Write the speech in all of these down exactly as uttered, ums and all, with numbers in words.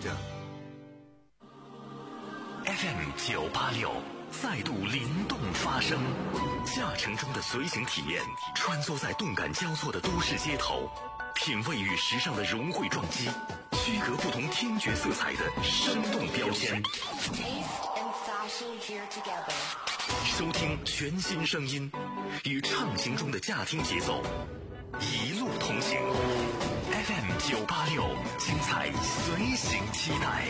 着。 F M 九八六再度灵动发声，驾乘中的随行体验，穿梭在动感交错的都市街头，品味与时尚的融汇撞击，区隔不同听觉色彩的生动标签。收听全新声音，与畅行中的驾听节奏，一路同行。F M 九八六，精彩随行期待。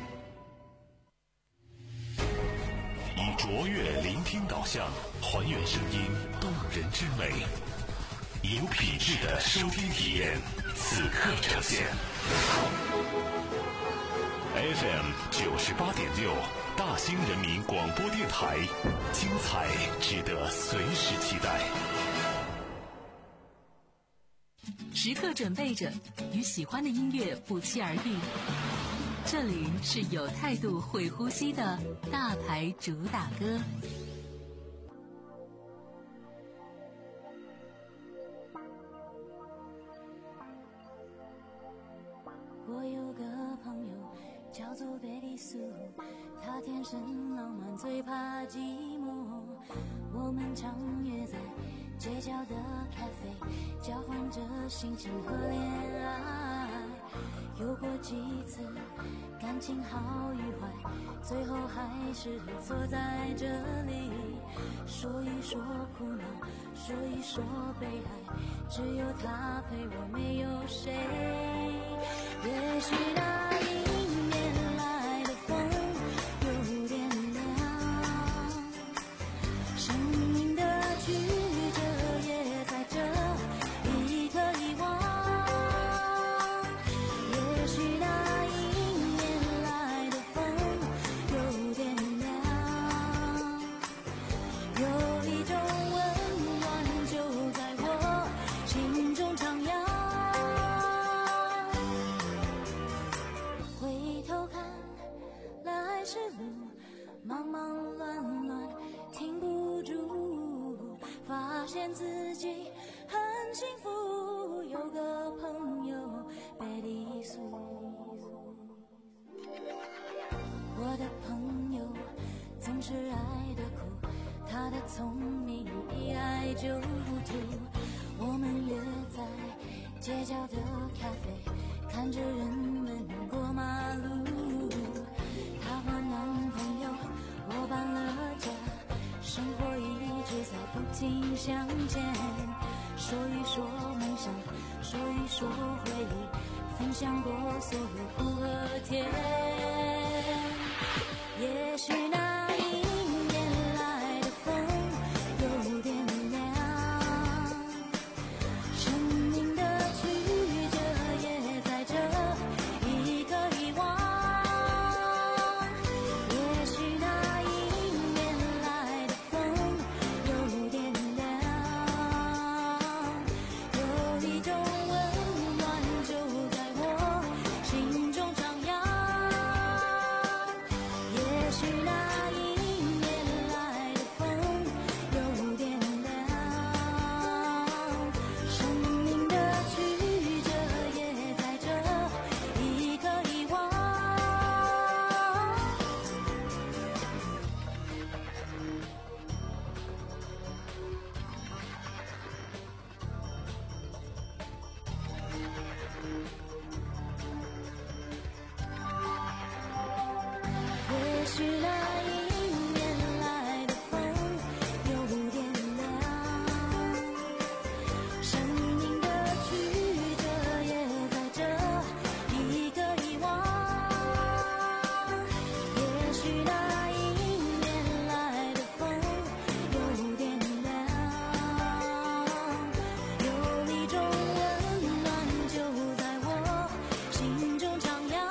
以卓越聆听导向，还原声音动人之美，有品质的收听体验，此刻呈现。F M 九十八点六，大兴人民广播电台，精彩值得随时期待。 时刻准备着，与喜欢的音乐不期而遇。这里是有态度会呼吸的大牌主打歌。 我有个朋友叫做贝利苏，他天生浪漫，最怕寂寞。我们常约在街角的咖啡，交换着心情和恋爱。有过几次感情好与坏，最后还是坐在这里，说一说苦恼，说一说悲哀，只有他陪我，没有谁。也许那迎面来的风有点凉，生命的曲折也在这一刻遗忘。也许那迎面来的风有点凉，有一种温暖就在我心中徜徉。忙忙乱乱停不住，发现自己很幸福，有个朋友贝利苏。我的朋友总是爱的苦，他的聪明一爱就糊涂。我们约在街角的咖啡，看着人们过马路。她和男朋友我搬了家，生活一直在不停向前。说一说梦想，说一说回忆，分享过所有苦和甜。也许那迎面来的风有点凉，生命的曲折也在这一刻遗忘。也许那迎面来的风有点凉，有一种温暖就在我心中徜徉。也许那迎面来的风有点凉，生命的曲折也在这一刻遗忘。也许那迎面来的风有点凉，生命的曲折也在这一刻遗忘。也许那迎面来的风有点凉，有一种温暖就在我心中徜徉。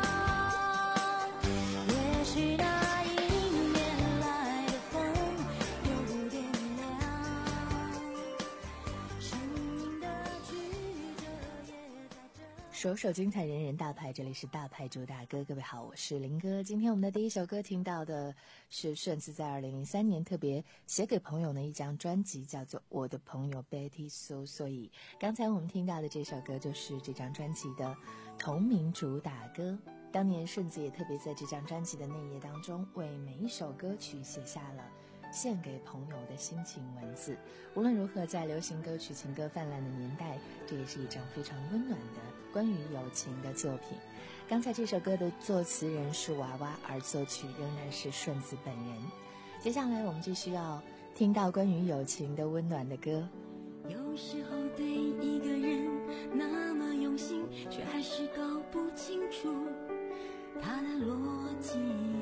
也许那迎面来的风有点凉，生命的曲折也在这。 首首精彩，人人大牌，这里是大牌主打歌。各位好，我是林哥。今天我们的第一首歌听到的是顺子在二零零三年特别写给朋友的一张专辑，叫做《我的朋友 Betty Sue》。所以刚才我们听到的这首歌就是这张专辑的同名主打歌。 当年顺子也特别在这张专辑的内页当中，为每一首歌曲写下了献给朋友的心情文字。无论如何，在流行歌曲情歌泛滥的年代，这也是一张非常温暖的关于友情的作品。刚才这首歌的作词人是娃娃，而作曲仍然是顺子本人。接下来我们继续要听到关于友情的温暖的歌。 有时候对一个人那么用心，却还是搞不清楚他的逻辑。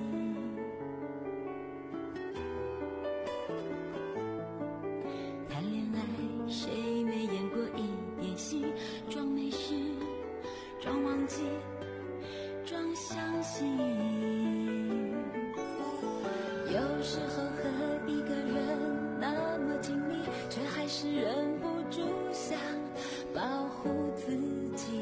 谈恋爱谁没演过一点戏，装没事，装忘记，装相信。有时候和一个人那么紧密，却还是忍不住想保护自己。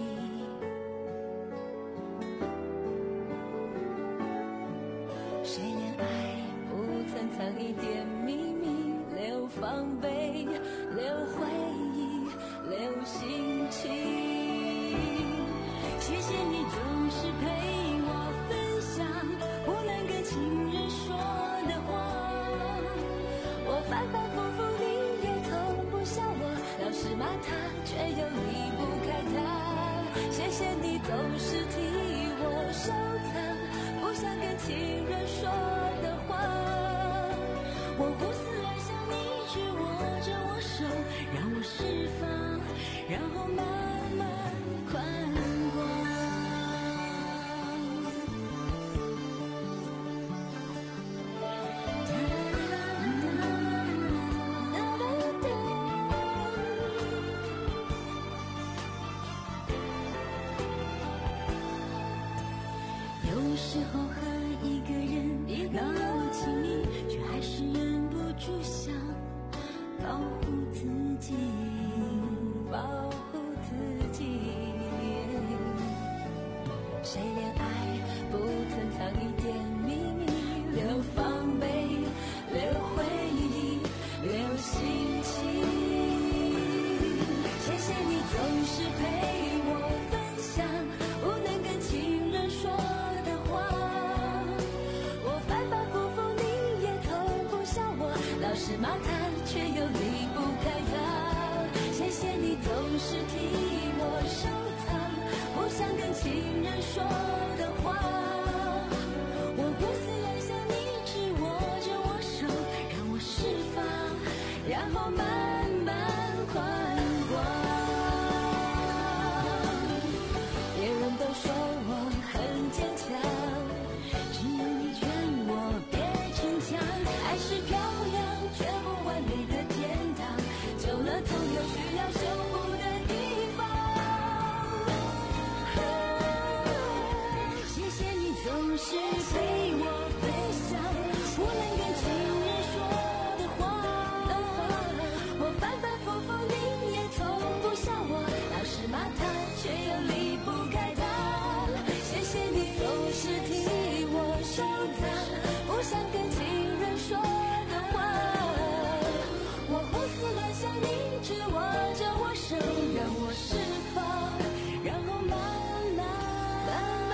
谁恋爱不曾藏一点秘密，留防备，留回忆，留心情。谢谢你总是陪我分享不能跟情人说的话，我反反复复你也从不笑我，老是骂他却又离不开他。谢谢你总是替我收藏不想跟情人说的话，我胡思乱想你只握着我手，让我释放，然后慢慢宽广。有时候和一个人那么亲密，却还是忍不住想保护自己，保护自己。谁恋爱不曾藏一点秘密，留防备，留回忆，留心情。谢谢你总是陪我分享不能跟情人说的话，我反反复复你也从不笑我，老是骂他却又离不开他。谢谢你总是替我收藏不想跟情人说的话，我胡思乱想你只握着我手，让我释放，然后慢慢宽广。别人都说我很坚强，只有你劝我别逞强。爱是漂亮却不完美的天堂，久了总有需要修补的地方。谢谢你总是陪我分享不能跟情人说的话，我反反复复你也从不笑我，老是骂他却又离不开他。谢谢你总是替我收藏不想跟情人说的话，我胡思乱想你只握着我手，让我释放，然后慢慢慢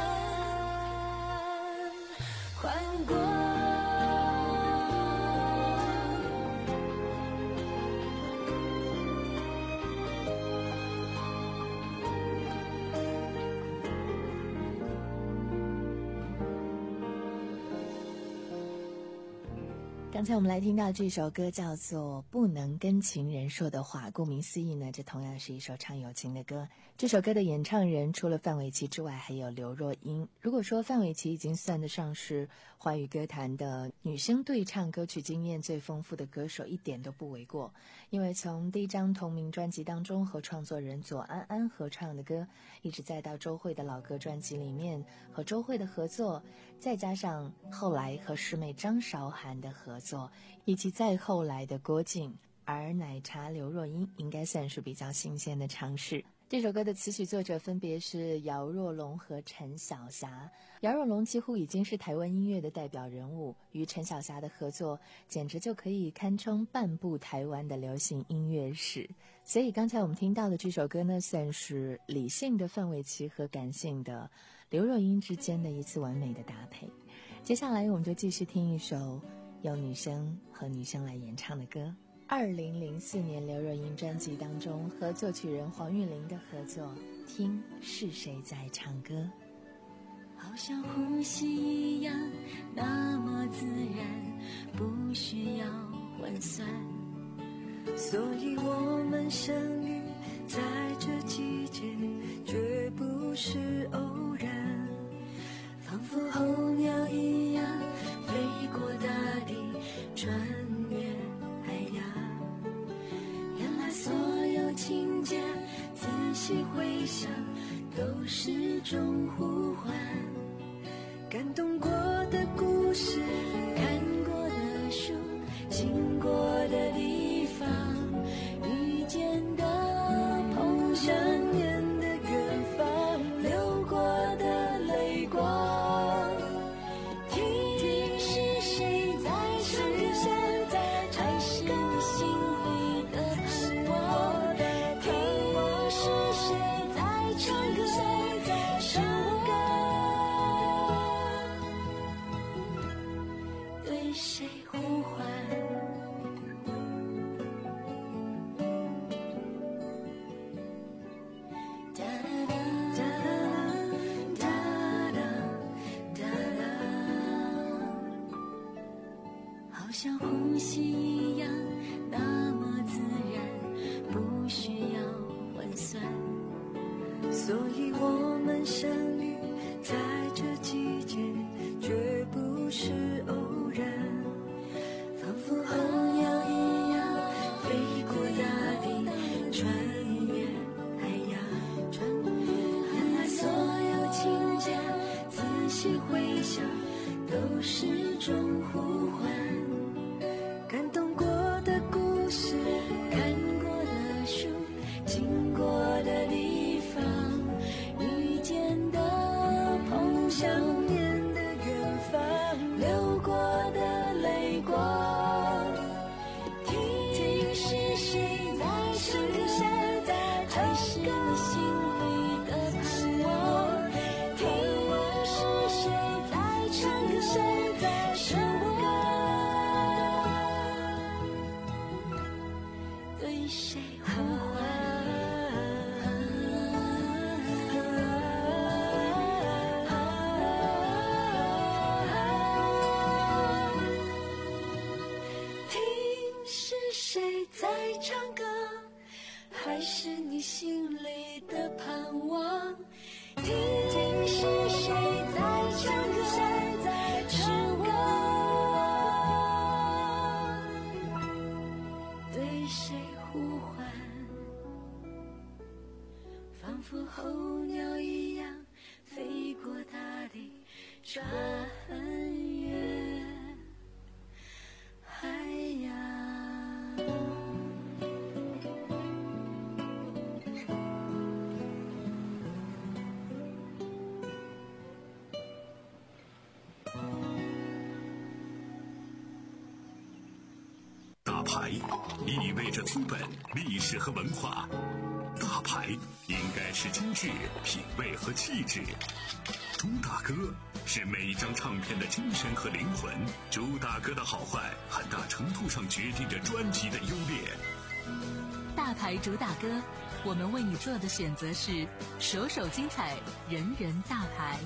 慢宽广。 刚才我们来听到这首歌叫做《不能跟情人说的话》，顾名思义呢，这同样是一首唱友情的歌。这首歌的演唱人除了范玮琪之外，还有刘若英。如果说范玮琪已经算得上是华语歌坛的女声对唱歌曲经验最丰富的歌手，一点都不为过。因为从第一张同名专辑当中和创作人左安安合唱的歌，一直再到周蕙的老歌专辑里面和周蕙的合作，再加上后来和师妹张韶涵的合作，以及再后来的郭靖，而奶茶刘若英应该算是比较新鲜的尝试。这首歌的词曲作者分别是姚若龙和陈晓霞。姚若龙几乎已经是台湾音乐的代表人物，与陈晓霞的合作简直就可以堪称半部台湾的流行音乐史。所以刚才我们听到的这首歌呢，算是理性的范玮琪和感性的刘若英之间的一次完美的搭配。接下来我们就继续听一首由女生和女生来演唱的歌。二零零四年刘若英专辑当中和作曲人黄韵玲的合作，听是谁在唱歌。 好像呼吸一样那么自然，不需要换算，所以我们相遇在这季节，绝不是偶然，仿佛候鸟一样飞过大地，穿越海洋。原来所有情节仔细回想都是种呼唤，感动过的故事，看过的书，经过的地方，遇见的碰，想念的远方，流过的泪光。听听是谁在唱歌，还是你心里的盼望？听是谁在唱歌，是我对谁呼唤？哒哒哒哒哒哒哒，好像呼吸一样那么自然，不需要换算，所以我们相遇在这季节，绝不是偶然，仿佛候鸟一样飞过大地，穿越海洋。原来所有情节仔细回想都是种呼唤，感动过的故事，看过的书，经过的地方，遇见的碰，想念的远方，流过的泪光。听听是谁在唱歌，还是你心里的盼望？听是谁在唱歌，是我对谁呼唤？听是谁在唱歌，还是你心里的盼望？听是谁在唱歌，是我对谁呼唤？仿佛候鸟一样飞过大地，穿越海洋。 大牌意味着资本、历史和文化，大牌应该是精致、品味和气质。朱大哥是每一张唱片的精神和灵魂，朱大哥的好坏很大程度上决定着专辑的优劣。 大牌主打歌，我们为你做的选择是首首精彩，人人大牌。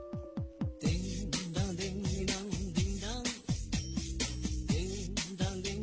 叮当叮当叮当，叮当叮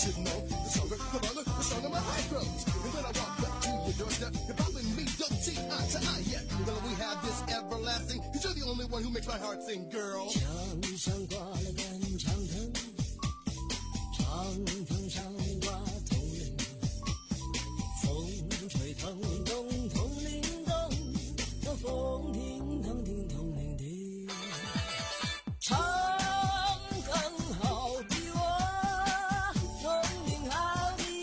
should know. The stronger, the longer, the stronger my heart grows. And when I walk up to your doorstep, you're popping me, don't see eye to eye yet. Will we have this everlasting? Cause you're the only one who makes my heart sing, girl. 墙上挂了根长藤，长藤上挂铜铃，风吹腾动铜铃动，那风叮当叮铜铃叮。长藤好比我，铜铃好比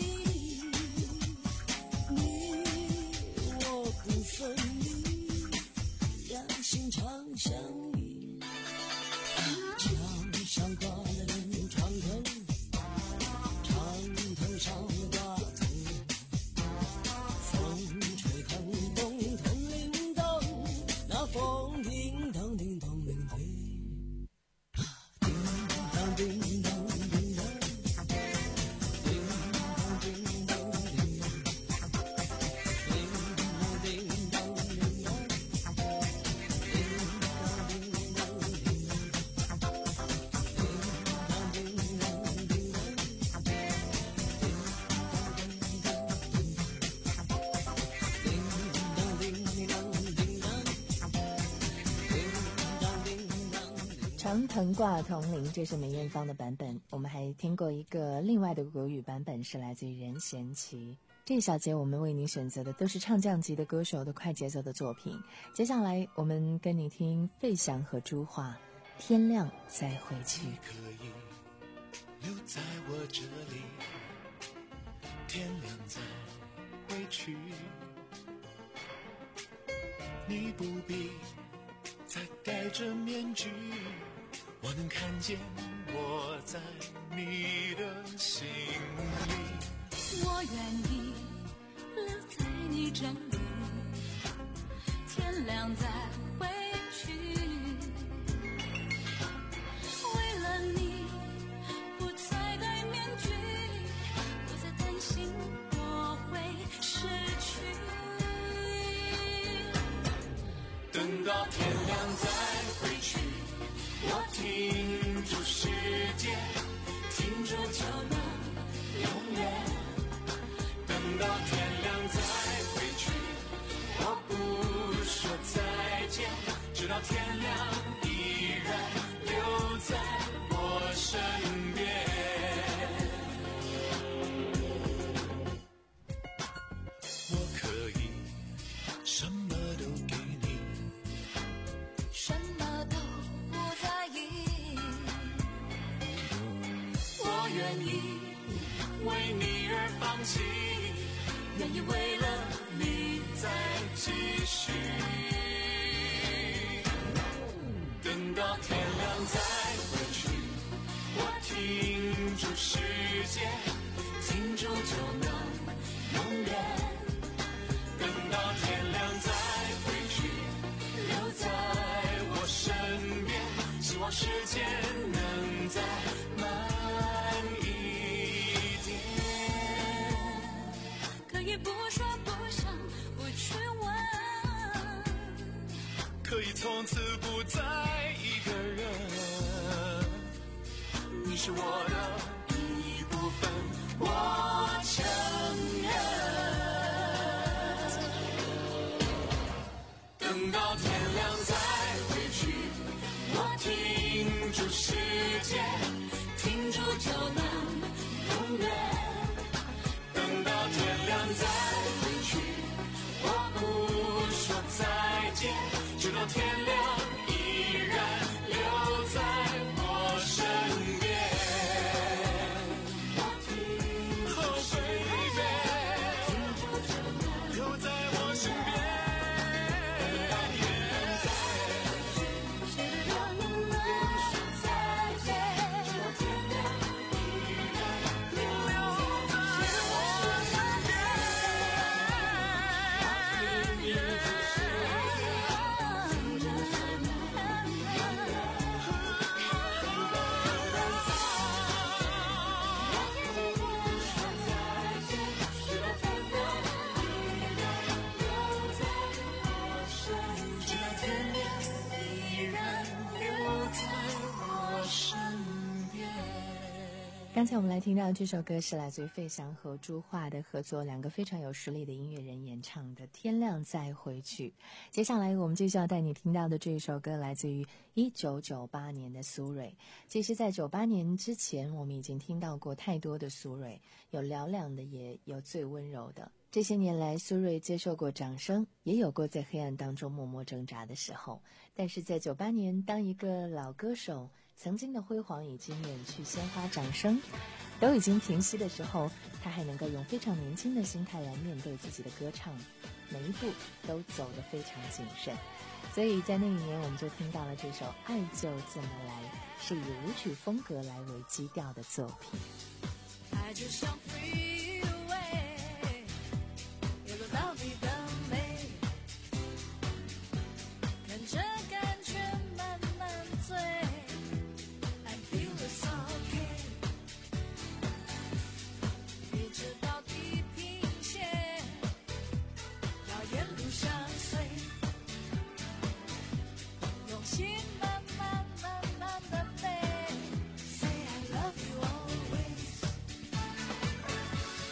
你，我不分离，两心常相依。墙上挂了根长藤，长藤上挂铜铃，风吹腾动铜铃动，那风叮当叮铜铃叮，叮当叮当叮当，叮当叮当叮当，叮当叮当叮当，叮当叮当叮当。 长藤挂铜铃，这是梅艳芳的版本。我们还听过一个另外的国语版本，是来自于任贤齐。这一小节我们为您选择的都是唱将级的歌手的快节奏的作品。接下来我们跟你听费翔和朱桦，天亮再回去。 你可以留在我这里，天亮再回去，你不必再戴着面具，我能看见我在你的心里。 我愿意留在你这里，天亮再回去。为了你，不再戴面具，不再担心我会失去。 等到天亮再回去，我停住时间，停住就能永远。等到天亮再回去，我不说再见，直到天亮依然留在我身边。我可以什么都给你， 什么都不在意， 我愿意为你而放弃，愿意为了你再继续。等到天亮再回去，我停住时间，停住就能永远。等到天亮再回去，留在我身边，希望时间能再慢一点。 可以不说不想不去问， 可以从此不再一个人，你是我的一部分，我承认。等到天亮再回去，我停住时间，停住就能永远。等到天亮再回去，我不说再见，直到天亮依然留在我身边。Oh baby， 留在我身边。 谁都让你们说再见。 刚才我们来听到这首歌是来自于费翔和朱桦的合作，两个非常有实力的音乐人演唱的《天亮再回去》。接下来我们继续要带你听到的这一首歌来自于一九九八年的苏芮。其实在九八年之前，我们已经听到过太多的苏芮，有嘹亮的，也有最温柔的。这些年来，苏芮接受过掌声，也有过在黑暗当中默默挣扎的时候。但是在九八年，当一个老歌手曾经的辉煌已经远去，鲜花掌声都已经平息的时候，他还能够用非常年轻的心态来面对自己的歌唱，每一步都走得非常谨慎。所以在那一年，我们就听到了这首《爱就这么来》，是以舞曲风格来为基调的作品。 爱就像 freeway， 有个道理的美，看着感觉慢慢醉。I feel it's okay， 一直到地平线，要沿路相随，用心慢慢慢慢的飞。Say I love you always。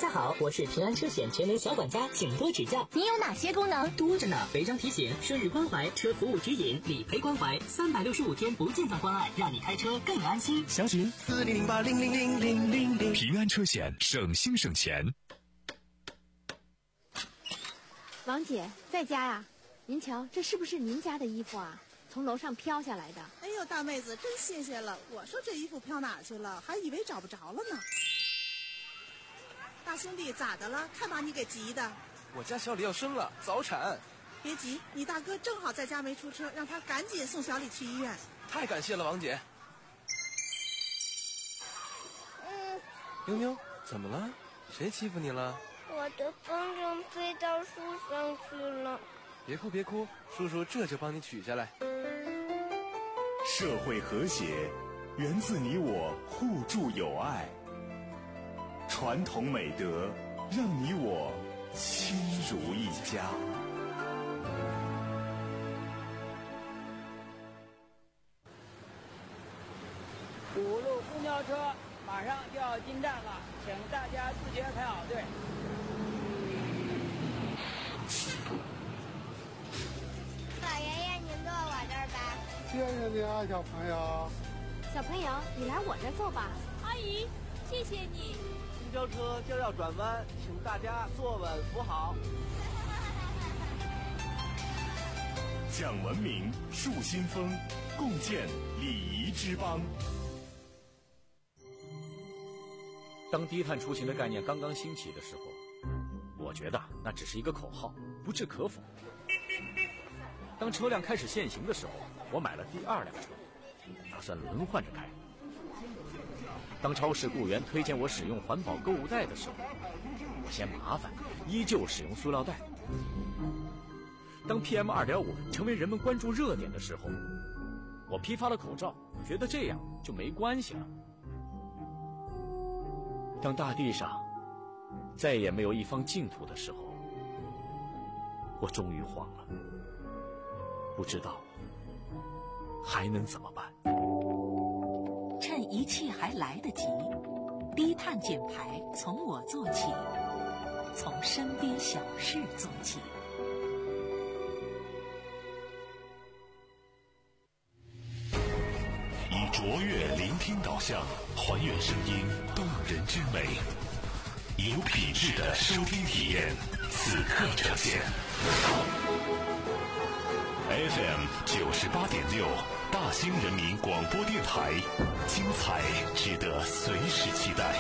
家好，我是平安车险全能小管家，请多指教。 你有哪些功能？ 多着呢，违章提醒、顺日关怀、车服务指引、理赔关怀，三百六十五天不间断关爱，让你开车更安心。 详询四零零八零零零零零零。 平安车险，省心省钱。 王姐在家呀？您瞧，这是不是您家的衣服啊？从楼上飘下来的。 哎呦，大妹子真新鲜了！我说这衣服飘哪去了，还以为找不着了呢。大兄弟，咋的了？看把你给急的。 我家小李要生了，早产。 别急，你大哥正好在家没出车，让他赶紧送小李去医院。 太感谢了，王姐。 嗯。 妞妞，怎么了？谁欺负你了？ 我的风筝飞到树上去了。 别哭别哭，叔叔这就帮你取下来。 社会和谐源自你我互助友爱，传统美德让你我亲如一家。 五路公交车马上就要进站了，请大家自觉排好队。 老爷爷，您坐我这儿吧。 谢谢你啊，小朋友。 小朋友，你来我这儿坐吧。 阿姨，谢谢你。 公交车就要转弯，请大家坐稳扶好。 讲文明，树新风，共建礼仪之邦。 当低碳出行的概念刚刚兴起的时候，我觉得那只是一个口号，不置可否。当车辆开始限行的时候，我买了第二辆车，打算轮换着开。当超市雇员推荐我使用环保购物袋的时候，我嫌麻烦，依旧使用塑料袋。当 P M 二点五 成为人们关注热点的时候，我批发了口罩，觉得这样就没关系了。当大地上再也没有一方净土的时候，我终于慌了，不知道还能怎么办。 趁一切还来得及，低碳减排从我做起，从身边小事做起。 以卓越聆听导向，还原声音动人之美，有品质的收听体验，此刻呈现。F M 九十八点六，大兴人民广播电台，精彩值得随时期待。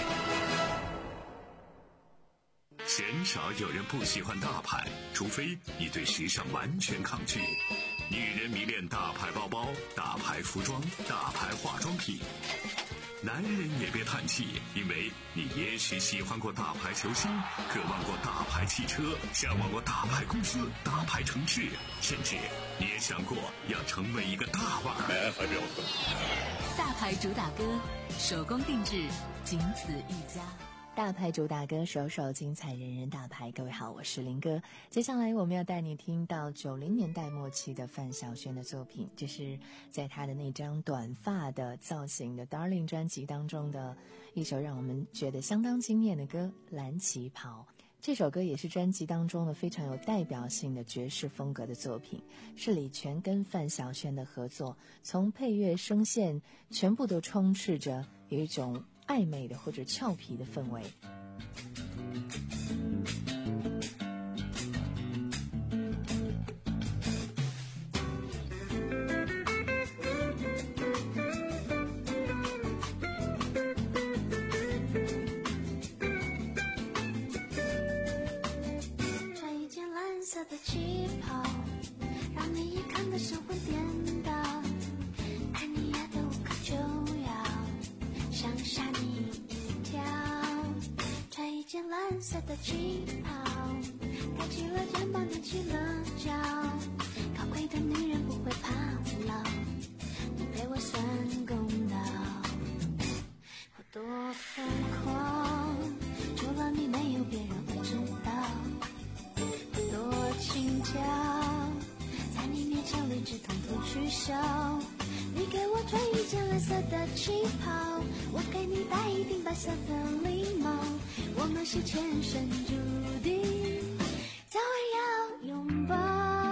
鲜少有人不喜欢大牌，除非你对时尚完全抗拒。女人迷恋大牌包包、大牌服装、大牌化妆品。男人也别叹气，因为你也许喜欢过大牌球星，渴望过大牌汽车，向往过大牌公司、大牌城市，甚至你也想过要成为一个大腕儿。 大牌主打歌，手工定制，仅此一家。 大牌主打歌，首首精彩，人人大牌。各位好，我是林哥。接下来我们要带你听到九零年代末期的范晓萱的作品，这是在她的那张短发的造型的 Darling 专辑当中的一首让我们觉得相当惊艳的歌《蓝旗袍》。这首歌也是专辑当中的非常有代表性的爵士风格的作品，是李泉跟范晓萱的合作，从配乐声线全部都充斥着有一种暧昧的或者俏皮的氛围。 穿一件蓝色的旗袍，让你一看得神魂颠倒，看你丫头可就要想吓你一跳。穿一件蓝色的旗袍，抬起了肩膀，踮起了脚，高贵的女人不会怕老，你陪我算公道。我多疯狂，除了你没有别人会知道。多轻巧，在你面前理智统统取消。你给我穿一件蓝色的旗袍，我给你戴一顶白色的礼帽。我们们是前生注定，早晚要拥抱。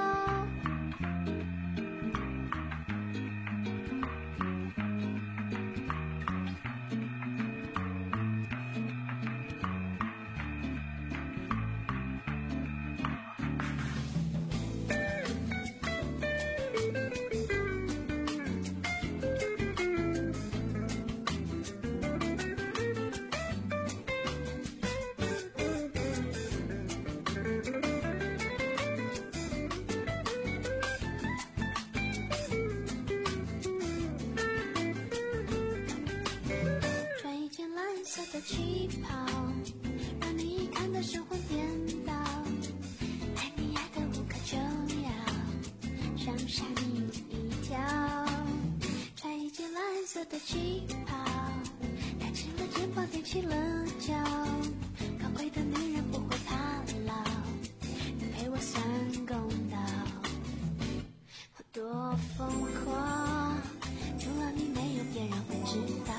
的旗袍，让你看得神魂颠倒，爱你爱得无可救药，想吓你一跳。穿一件蓝色的旗袍，抬起了肩膀，踮起了脚，高贵的女人不会怕老，你陪我算公道。我多疯狂，除了你没有别人会知道。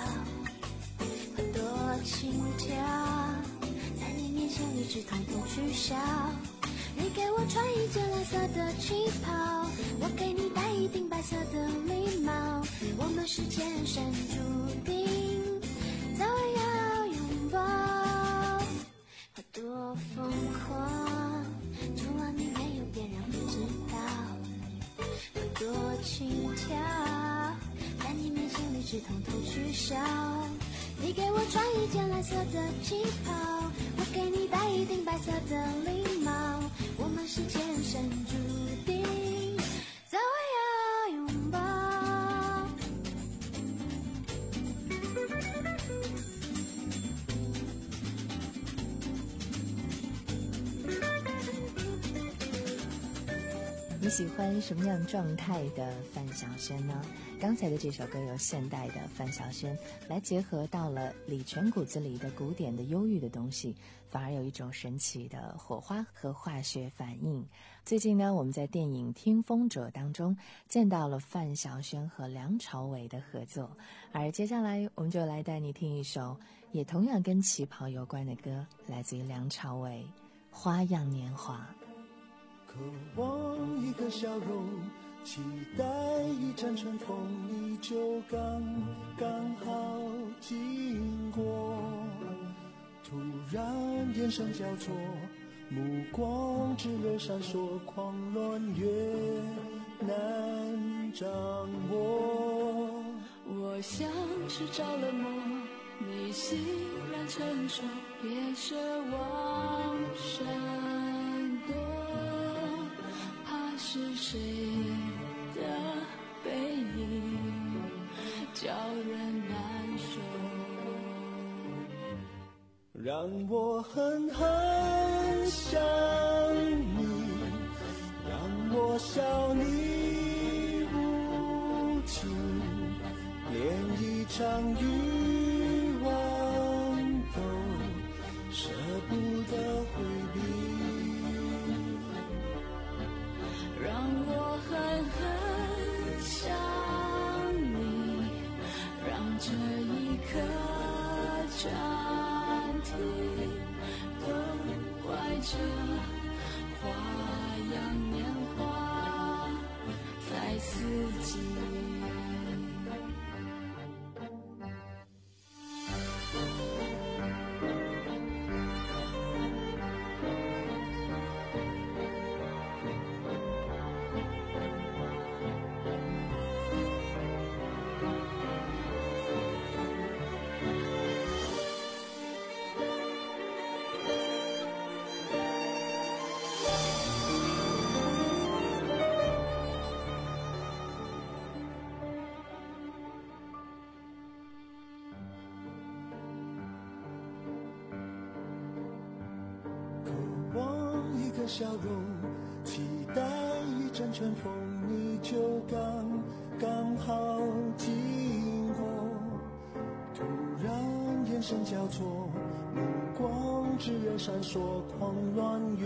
心跳在你面前理智统统取消，你给我穿一件蓝色的旗袍，我给你戴一顶白色的礼帽，我们是前生注定，早晚要拥抱。我多疯狂，除了你没有别人会知道。我多轻佻，在你面前理智统统取消，你给我穿一件蓝色的旗袍，我给你戴一顶白色的礼帽，我们是前生注定，早晚要拥抱。 你喜欢什么样状态的范晓萱呢？刚才的这首歌由现代的范晓萱来结合到了李泉骨子里的古典的忧郁的东西，反而有一种神奇的火花和化学反应。最近呢，我们在电影《听风者》当中见到了范晓萱和梁朝伟的合作，而接下来我们就来带你听一首也同样跟旗袍有关的歌，来自于梁朝伟《花样年华》。 渴望一个笑容，期待一阵春风，你就刚刚好经过，突然眼神交错，目光炽热闪烁，狂乱越难掌握。 我像是着了魔，你欣然承受，别奢望闪躲，怕是谁的背影叫人难受， 让我狠狠想你，让我笑你无情，连一场欲望都舍不得回避， 让我狠狠想你，让这一刻暂停，都怪这花样年华太刺激。 笑容，期待一阵春风，你就刚刚好经过，突然眼神交错，目光炽热闪烁，狂乱越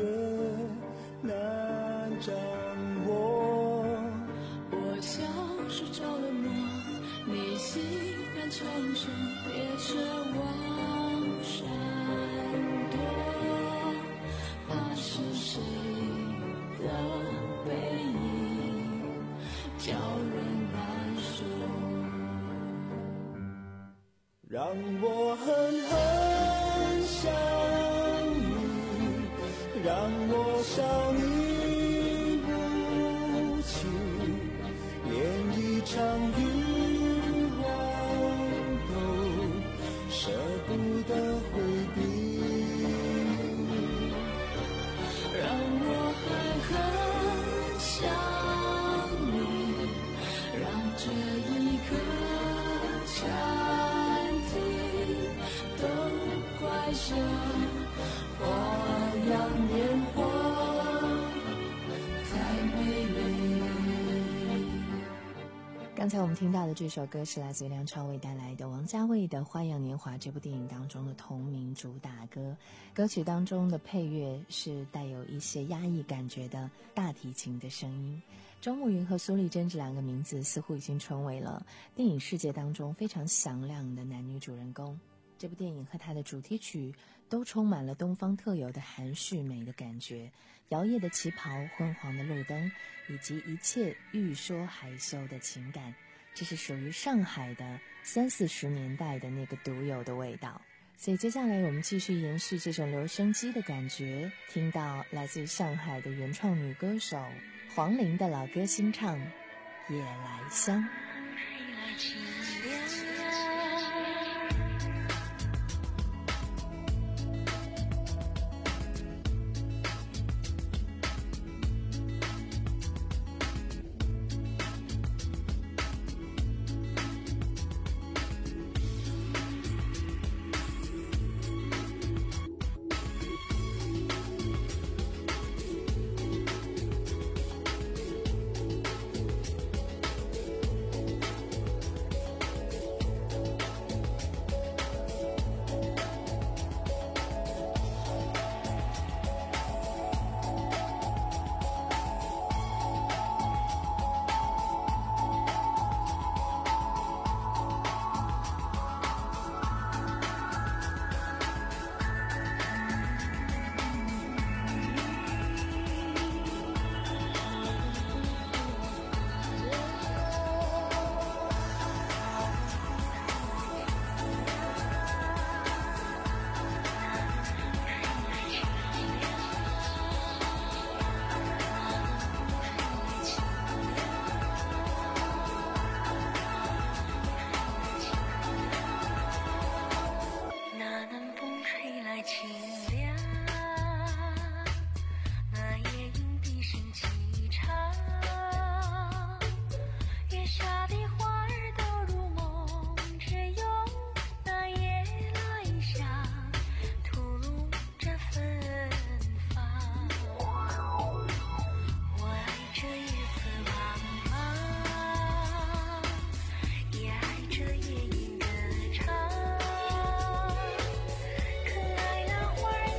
难掌握。 我像是着了魔，你欣然承受，别奢望闪躲， 让我狠狠想你，让我笑你无情，连一场欲望都舍不得回避。让我狠狠想你，让这一刻暂停，都怪这花样年华太美丽。 刚才我们听到的这首歌是来自于梁朝伟带来的王家卫的《花样年华》这部电影当中的同名主打歌。歌曲当中的配乐是带有一些压抑感觉的大提琴的声音。周慕云和苏丽珍这两个名字似乎已经成为了电影世界当中非常响亮的男女主人公。这部电影和它的主题曲都充满了东方特有的含蓄美的感觉，摇曳的旗袍，昏黄的路灯，以及一切欲说还休的情感，这是属于上海的三四十年代的那个独有的味道。所以接下来我们继续延续这种留声机的感觉，听到来自于上海的原创女歌手黄龄的老歌新唱《夜来香》。 可爱那花儿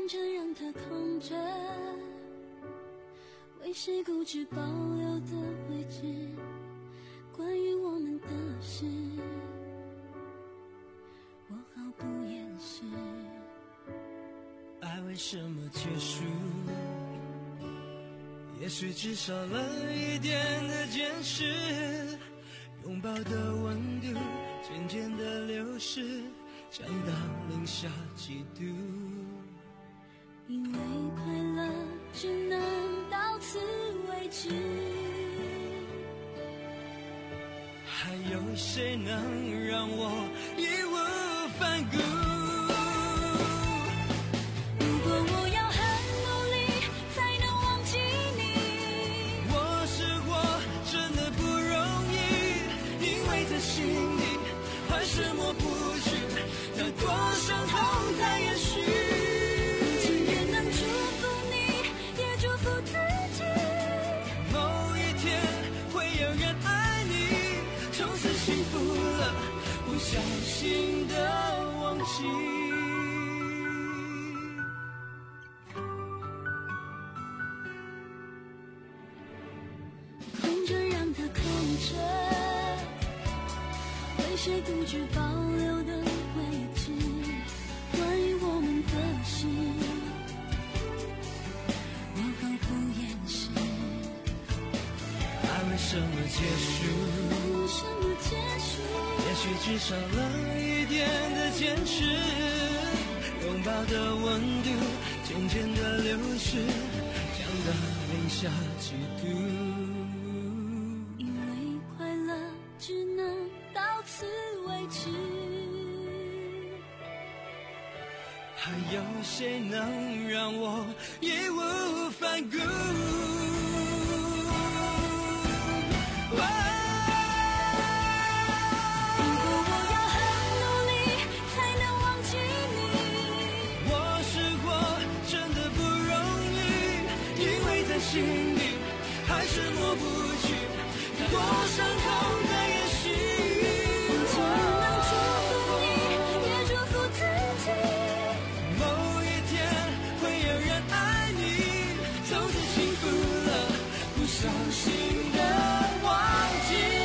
着让它空着，为谁固执保留的位置？关于我们的事，我毫不掩饰。 爱为什么结束？也许只少了一点的坚持，拥抱的温度渐渐的流失，降到零下几度。 因为快乐只能到此为止， 还有谁能让我义无反顾？ 如果我要很努力才能忘记你， 我试过真的不容易，因为在心里还是抹不去太多伤痛在延续。小心的忘记， 空着让它空着，为谁固执保留的位置？关于我们的事，我毫不掩饰。 爱为什么结束？ 为什么结束？ 也许只少了一点的坚持，拥抱的温度渐渐的流失，降到零下几度。 因为快乐只能到此为止， 还有谁能让我义无反顾？心里还是抹不去太多伤痛在延续。 我只能祝福你，也祝福自己， 某一天会有人爱你，从此幸福了，不小心的忘记。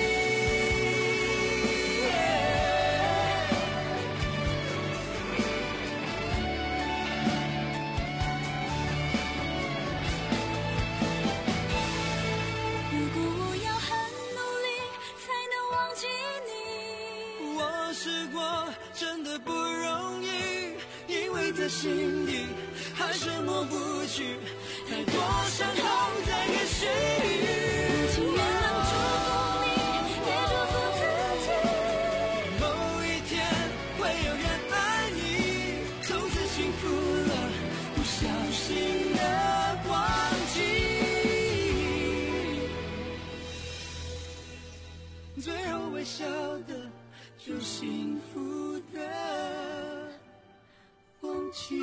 在心里还是抹不去太多伤痛在延续。 我情愿能祝福你，也祝福自己， 某一天会有人爱你，从此幸福了，不小心的忘记，最后微笑的就幸福的忘记。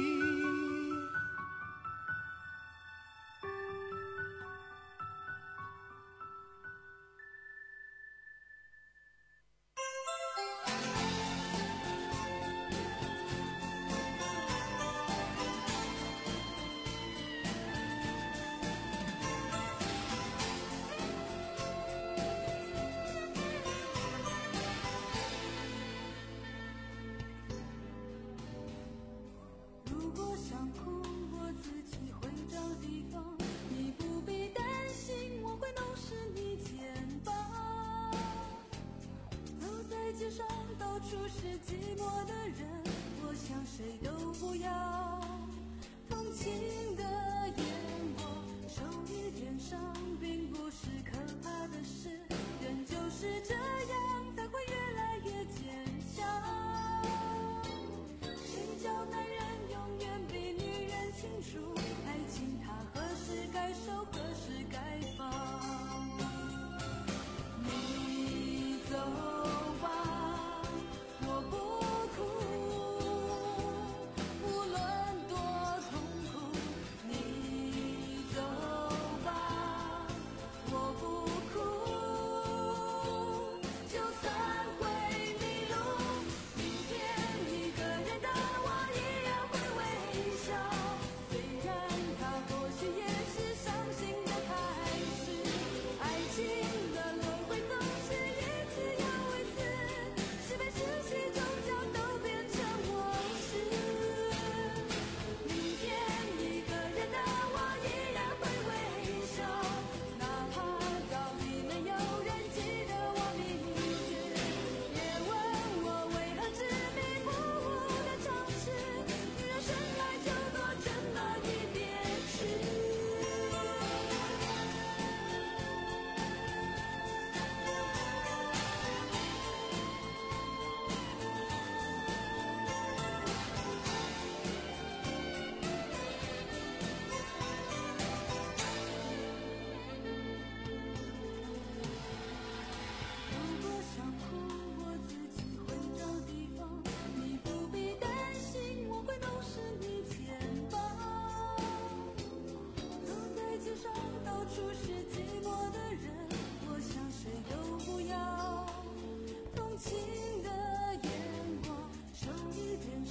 如果想哭，我自己会找地方，你不必担心，我会弄湿你肩膀。走在街上，到处是寂寞的人，我想谁都不要同情的眼光。受一点伤，并不是可怕的事，人就是这样，才会越来越坚强。谁叫男人永远比女人清楚，爱情它何时该收，何时该放。你走吧，我不哭，无论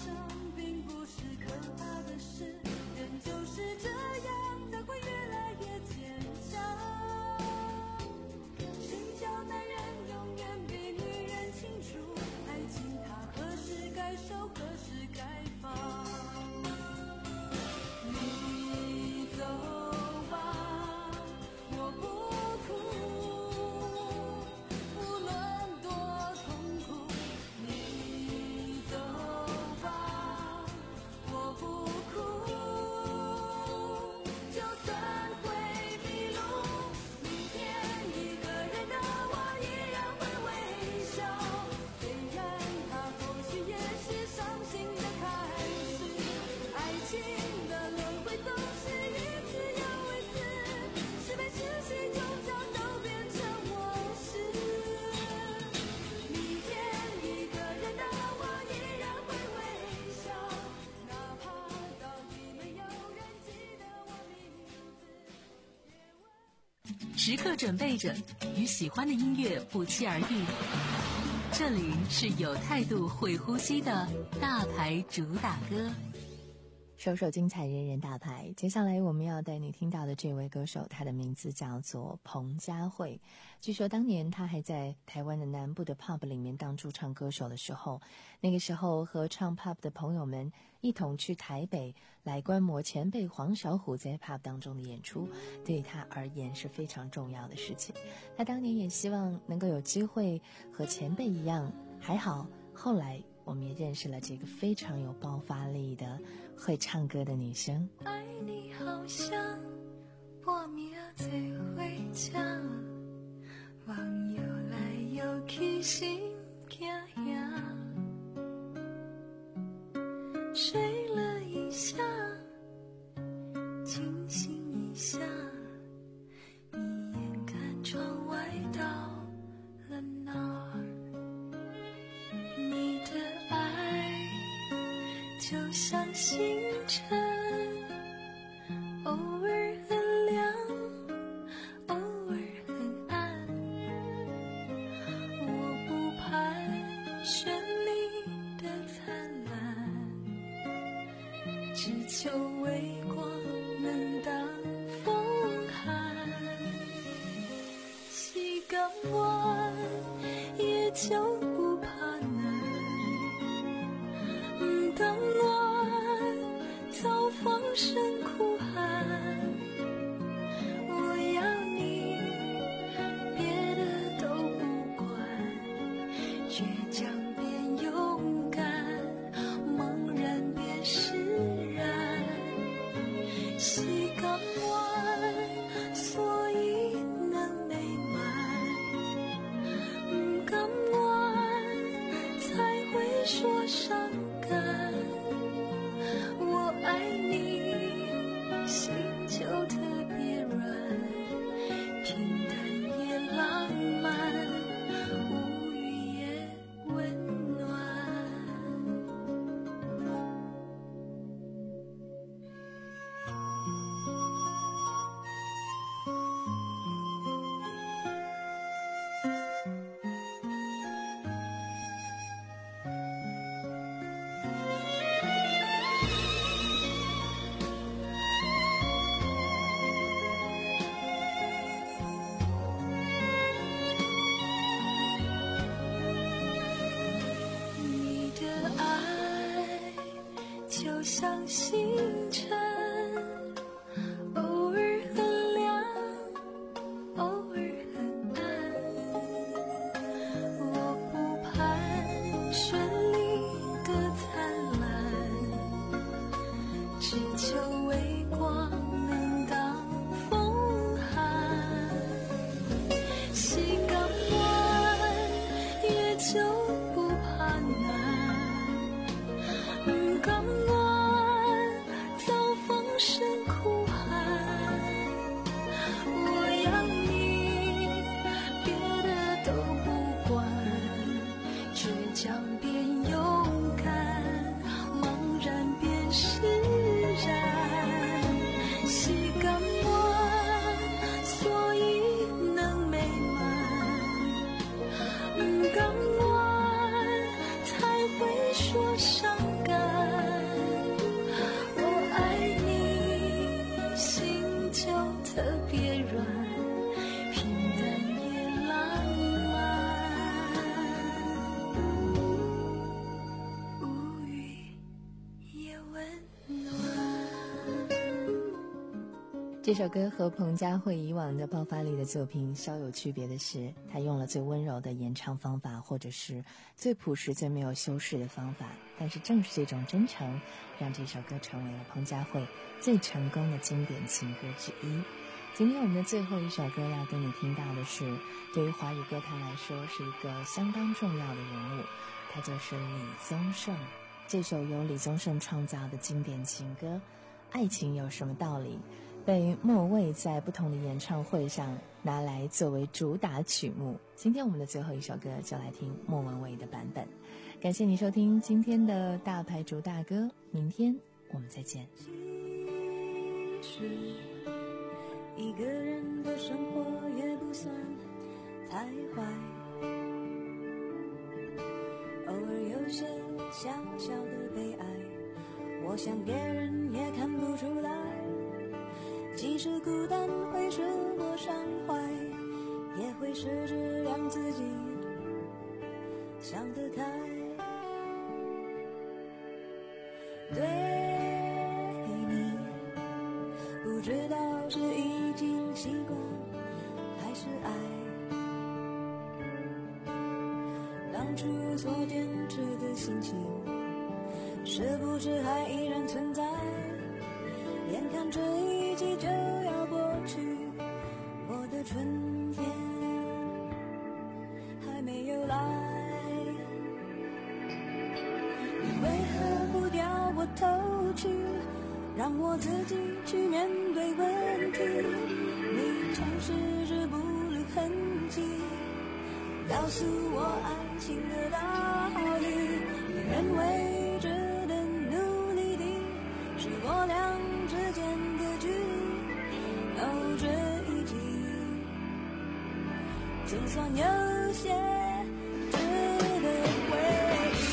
时刻准备着，与喜欢的音乐不期而遇。这里是有态度、会呼吸的大牌主打歌。 首首精彩，人人大牌。接下来我们要带你听到的这位歌手，他的名字叫做彭佳慧。据说当年他还在台湾的南部的 pub 里面当驻唱歌手的时候，那个时候和唱 pub 的朋友们一同去台北来观摩前辈黄小琥在 pub 当中的演出，对他而言是非常重要的事情。他当年也希望能够有机会和前辈一样，还好后来我们也认识了这个非常有爆发力的会唱歌的女生。 爱你好像半暝做伙吃，网游来游去心惊吓，睡了一下，清醒一下，你眼看窗外到了哪儿？你的爱就像星辰，偶尔很亮，偶尔很暗。我不盼绚丽的灿烂，只求微光能当风寒。膝盖弯也就不怕难，当我早放声哭喊，我要你别的都不管，倔强变勇敢，茫然变释然。膝盖弯，所以能美满，不敢弯，才会说伤感。我爱你，心就特别软，平淡也浪漫，无语也温暖。你的爱就像星辰，偶尔很亮，偶尔很暗。我不盼绚丽的灿烂，只求微光能当风寒。膝盖弯也就不怕难，不敢弯，早放这首歌和彭佳慧以往的爆发力的作品稍有区别的是，她用了最温柔的演唱方法，或者是最朴实、最没有修饰的方法。但是正是这种真诚，让这首歌成为了彭佳慧最成功的经典情歌之一。今天我们的最后一首歌要跟你听到的是，对于华语歌坛来说是一个相当重要的人物，他就是李宗盛。这首由李宗盛创造的经典情歌《爱情有什么道理》，被莫蔚在不同的演唱会上拿来作为主打曲目。今天我们的最后一首歌就来听莫文蔚的版本。感谢你收听今天的大牌主打歌，明天我们再见。 其实一个人的生活也不算太坏，偶尔有些小小的悲哀，我想别人也看不出来。即使孤单会使我伤怀，也会试着让自己想得开。对你不知道是已经习惯还是爱，当初所坚持的心情是不是还依然存在？眼看这一季就要过去，我的春天还没有来。你为何不掉我头去，让我自己去面对问题？你尝试着不留痕迹，告诉我爱情的道理。你认为这的努力的是我俩之间的距离，哦，这一集总算有些值得回忆。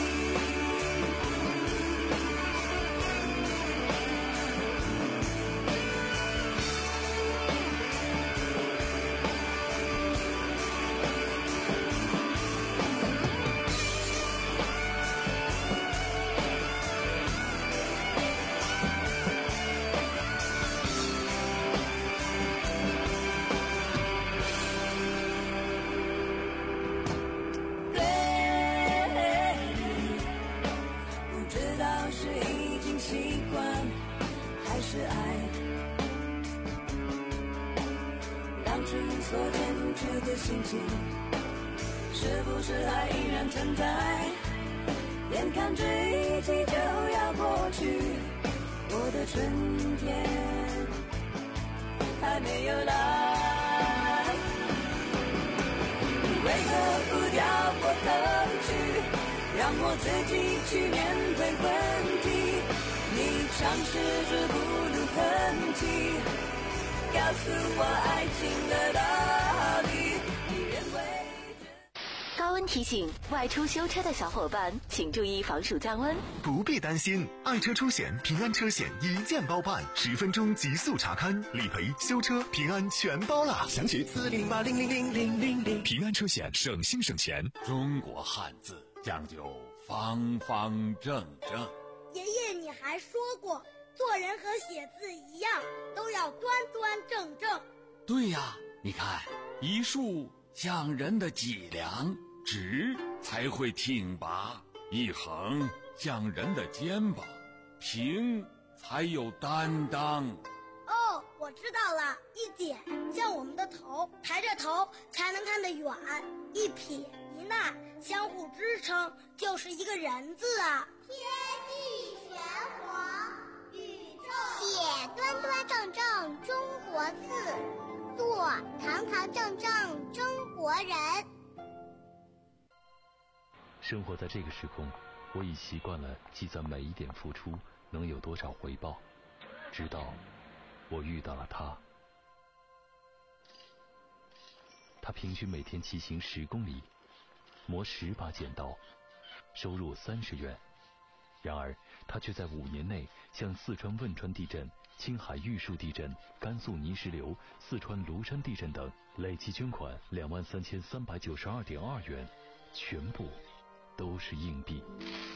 所坚持的心情是不是还依然存在？眼看这一季就要过去，我的春天还没有来。你为何不掉我头去，让我自己去面对问题？你尝试着不留痕迹，告诉我爱情的道理。你认为高温提醒：外出修车的小伙伴，请注意防暑降温。 不必担心，爱车出险平安车险一键包办，十分钟极速查勘、理赔、修车，平安全包了。详询四零零八零零零零零零。平安车险，省心省钱。 中国汉字讲究方方正正。 爷爷，你还说过，做人和写字一样，都要端端正正。 对呀，你看，一竖像人的脊梁，直才会挺拔；一横像人的肩膀，平才有担当。 哦，我知道了，一点像我们的头，抬着头才能看得远；一撇一捺相互支撑，就是一个人字啊。 天地玄黄，宇宙写端端正正中国字，做堂堂正正中国人。 生活在这个时空，我已习惯了计算每一点付出能有多少回报，直到我遇到了他。他平均每天骑行十公里，磨十把剪刀，收入三十元。然而他却在五年内向四川汶川地震、青海玉树地震、甘肃泥石流、四川庐山地震等累计捐款两万三千三百九十二点二元，全部都是硬币。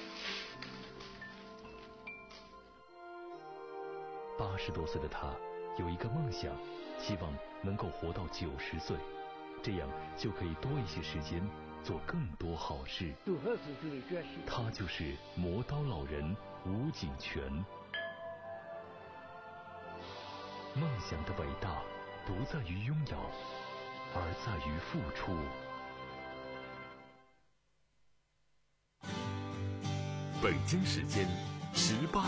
八十多岁的他有一个梦想，希望能够活到九十岁，这样就可以多一些时间做更多好事。他就是磨刀老人吴景全。梦想的伟大不在于拥有，而在于付出。 北京时间十八